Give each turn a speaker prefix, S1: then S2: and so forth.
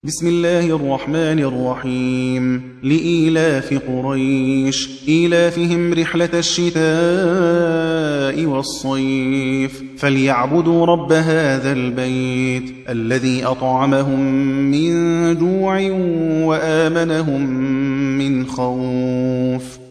S1: بسم الله الرحمن الرحيم. لإيلاف قريش إيلافهم رحلة الشتاء والصيف فليعبدوا رب هذا البيت الذي أطعمهم من جوع وآمنهم من خوف.